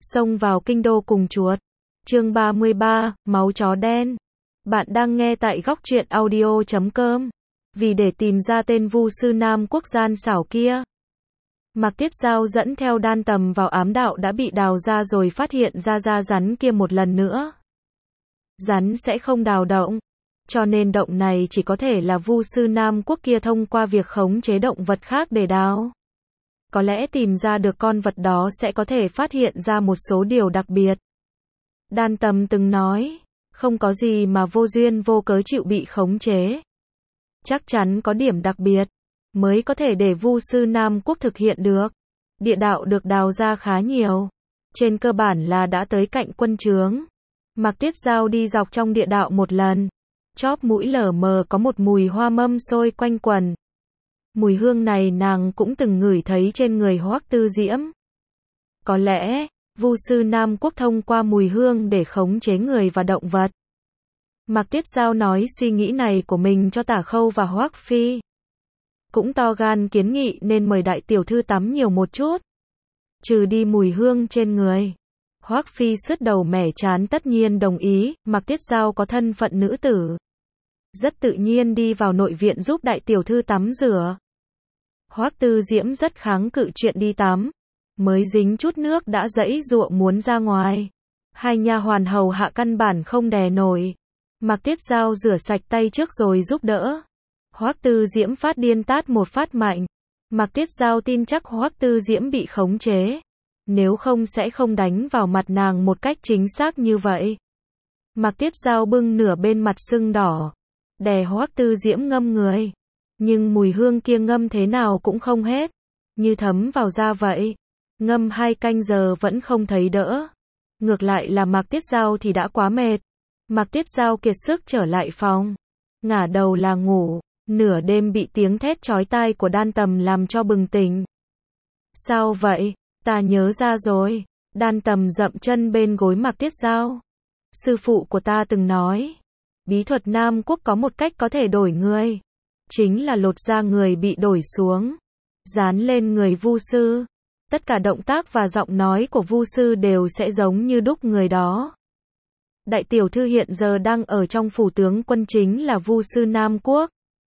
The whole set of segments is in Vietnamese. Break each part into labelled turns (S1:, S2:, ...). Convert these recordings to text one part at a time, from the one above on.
S1: Xông vào kinh đô cùng chuột. Chương 33, máu chó đen. Bạn đang nghe tại góc truyện audio.com. Vì để tìm ra tên Vu sư Nam Quốc gian xảo kia, Mạc Tiết Dao dẫn theo Đan Tầm vào ám đạo đã bị đào ra rồi phát hiện ra da rắn kia một lần nữa. Rắn sẽ không đào động, cho nên động này chỉ có thể là Vu sư Nam Quốc kia thông qua việc khống chế động vật khác để đào. Có lẽ tìm ra được con vật đó sẽ có thể phát hiện ra một số điều đặc biệt. Đan Tầm từng nói, không có gì mà vô duyên vô cớ chịu bị khống chế. Chắc chắn có điểm đặc biệt, mới có thể để Vu sư Nam Quốc thực hiện được. Địa đạo được đào ra khá nhiều. Trên cơ bản là đã tới cạnh quân trướng. Mạc Tiết Dao đi dọc trong địa đạo một lần. Chóp mũi lờ mờ có một mùi hoa mâm xôi quanh quần. Mùi hương này nàng cũng từng ngửi thấy trên người Hoắc Tư Diễm. Có lẽ, Vu sư Nam Quốc thông qua mùi hương để khống chế người và động vật. Mạc Tiết Dao nói suy nghĩ này của mình cho Tả Khâu và Hoắc Phi. Cũng to gan kiến nghị nên mời đại tiểu thư tắm nhiều một chút. Trừ đi mùi hương trên người. Hoắc Phi sứt đầu mẻ trán tất nhiên đồng ý, Mạc Tiết Dao có thân phận nữ tử. Rất tự nhiên đi vào nội viện giúp đại tiểu thư tắm rửa. Hoắc Tư Diễm rất kháng cự chuyện đi tắm. Mới dính chút nước đã giãy giụa muốn ra ngoài. Hai nha hoàn hầu hạ căn bản không đè nổi. Mạc Tiết Dao rửa sạch tay trước rồi giúp đỡ. Hoắc Tư Diễm phát điên tát một phát mạnh. Mạc Tiết Dao tin chắc Hoắc Tư Diễm bị khống chế. Nếu không sẽ không đánh vào mặt nàng một cách chính xác như vậy. Mạc Tiết Dao bưng nửa bên mặt sưng đỏ. Đè Hoắc Tư Diễm ngâm người. Nhưng mùi hương kia ngâm thế nào cũng không hết. Như thấm vào da vậy. Ngâm 2 canh giờ vẫn không thấy đỡ. Ngược lại là Mạc Tiết Dao thì đã quá mệt. Mạc Tiết Dao kiệt sức trở lại phòng. Ngả đầu là ngủ. Nửa đêm bị tiếng thét chói tai của Đan Tầm làm cho bừng tỉnh. Sao vậy? Ta nhớ ra rồi. Đan Tầm dậm chân bên gối Mạc Tiết Dao. Sư phụ của ta từng nói. Bí thuật Nam Quốc có một cách có thể đổi người. Chính là lột da người bị đổi xuống. Dán lên người Vu sư. Tất cả động tác và giọng nói của Vu sư đều sẽ giống như đúc người đó. Đại tiểu thư hiện giờ đang ở trong phủ tướng quân chính là Vu sư Nam Quốc.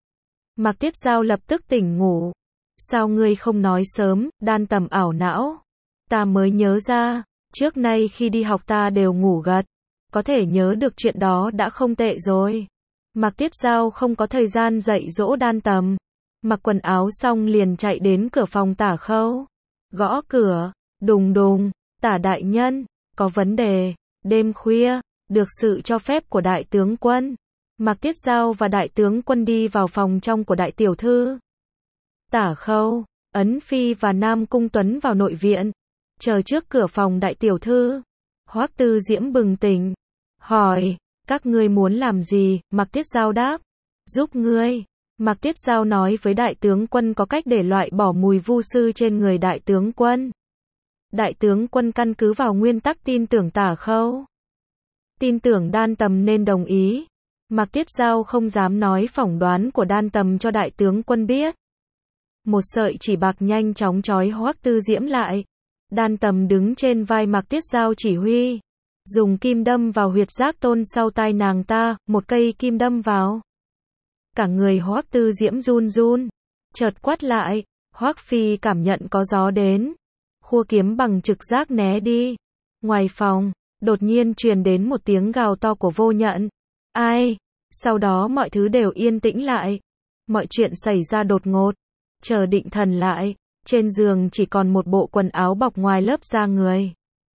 S1: Mạc Tiết Dao lập tức tỉnh ngủ. Sao ngươi không nói sớm? Đan Tầm ảo não. Ta mới nhớ ra, trước nay khi đi học ta đều ngủ gật. Có thể nhớ được chuyện đó đã không tệ rồi. Mạc Tiết Dao không có thời gian dạy dỗ Đan Tầm. Mặc quần áo xong liền chạy đến cửa phòng Tả Khâu. Gõ cửa, đùng đùng, Tả đại nhân, có vấn đề, đêm khuya, được sự cho phép của đại tướng quân. Mạc Tiết Dao và đại tướng quân đi vào phòng trong của đại tiểu thư. Tả Khâu, Ấn Phi và Nam Cung Tuấn vào nội viện, chờ trước cửa phòng đại tiểu thư. Hoắc Tư Diễm bừng tỉnh, hỏi, các ngươi muốn làm gì? Mạc Tiết Dao đáp, giúp ngươi. Mạc Tiết Dao nói với đại tướng quân có cách để loại bỏ mùi vu sư trên người đại tướng quân. Đại tướng quân căn cứ vào nguyên tắc tin tưởng Tả Khâu. Tin tưởng Đan Tầm nên đồng ý. Mạc Tiết Dao không dám nói phỏng đoán của Đan Tầm cho đại tướng quân biết. Một sợi chỉ bạc nhanh chóng trói Hoắc Tư Diễm lại. Đan Tầm đứng trên vai Mạc Tiết Dao chỉ huy. Dùng kim đâm vào huyệt giác tôn sau tai nàng ta, một cây kim đâm vào. Cả người Hoắc Tư Diễm run run. Chợt quát lại, Hoắc Phi cảm nhận có gió đến. Khua kiếm bằng trực giác né đi. Ngoài phòng, đột nhiên truyền đến một tiếng gào to của Vô Nhận. Ai? Sau đó mọi thứ đều yên tĩnh lại. Mọi chuyện xảy ra đột ngột. Chờ định thần lại, trên giường chỉ còn một bộ quần áo bọc ngoài lớp da người.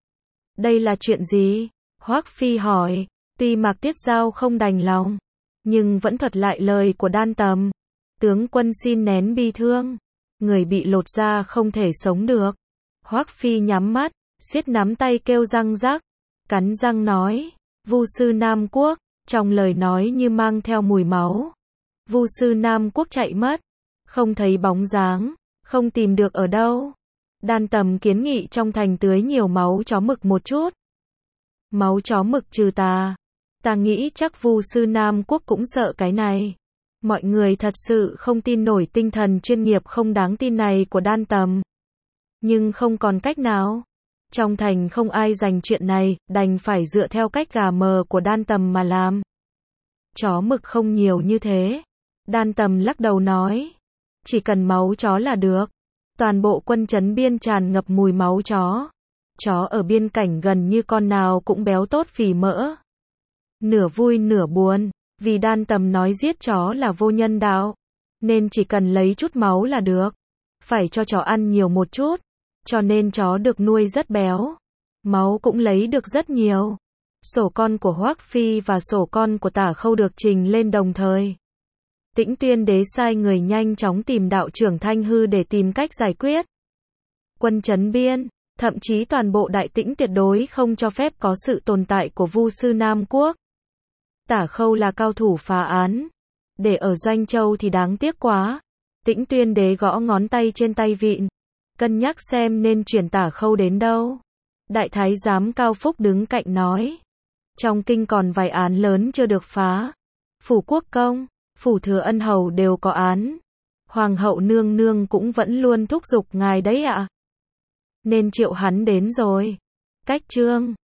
S1: Đây là chuyện gì? Hoắc Phi hỏi. Tuy Mạc Tiết Dao không đành lòng, nhưng vẫn thuật lại lời của Đan Tầm. Tướng quân xin nén bi thương. Người bị lột da không thể sống được. Hoắc Phi nhắm mắt, siết nắm tay kêu răng rắc. Cắn răng nói. Vu sư Nam Quốc. Trong lời nói như mang theo mùi máu. Vu sư Nam Quốc chạy mất. Không thấy bóng dáng. Không tìm được ở đâu. Đan Tầm kiến nghị trong thành tưới nhiều máu chó mực một chút. Máu chó mực trừ tà. Ta nghĩ chắc Vu sư Nam Quốc cũng sợ cái này. Mọi người thật sự không tin nổi tinh thần chuyên nghiệp không đáng tin này của Đan Tầm. Nhưng không còn cách nào. Trong thành không ai dành chuyện này, đành phải dựa theo cách gà mờ của Đan Tầm mà làm. Chó mực không nhiều như thế. Đan Tầm lắc đầu nói. Chỉ cần máu chó là được. Toàn bộ quân trấn biên tràn ngập mùi máu chó. Chó ở biên cảnh gần như con nào cũng béo tốt phì mỡ. Nửa vui nửa buồn, vì Đan Tầm nói giết chó là vô nhân đạo, nên chỉ cần lấy chút máu là được. Phải cho chó ăn nhiều một chút, cho nên chó được nuôi rất béo. Máu cũng lấy được rất nhiều. Sổ con của Hoắc Phi và sổ con của Tả Khâu được trình lên đồng thời. Tĩnh Tuyên Đế sai người nhanh chóng tìm đạo trưởng Thanh Hư để tìm cách giải quyết. Quân trấn biên, thậm chí toàn bộ Đại Tĩnh tuyệt đối không cho phép có sự tồn tại của Vu sư Nam Quốc. Tả Khâu là cao thủ phá án. Để ở Doanh Châu thì đáng tiếc quá. Tĩnh Tuyên Đế gõ ngón tay trên tay vịn. Cân nhắc xem nên chuyển Tả Khâu đến đâu. Đại Thái giám Cao Phúc đứng cạnh nói. Trong kinh còn vài án lớn chưa được phá. Phủ Quốc Công, Phủ Thừa Ân Hầu đều có án. Hoàng hậu nương nương cũng vẫn luôn thúc giục ngài đấy ạ. Nên triệu hắn đến rồi. Cách chương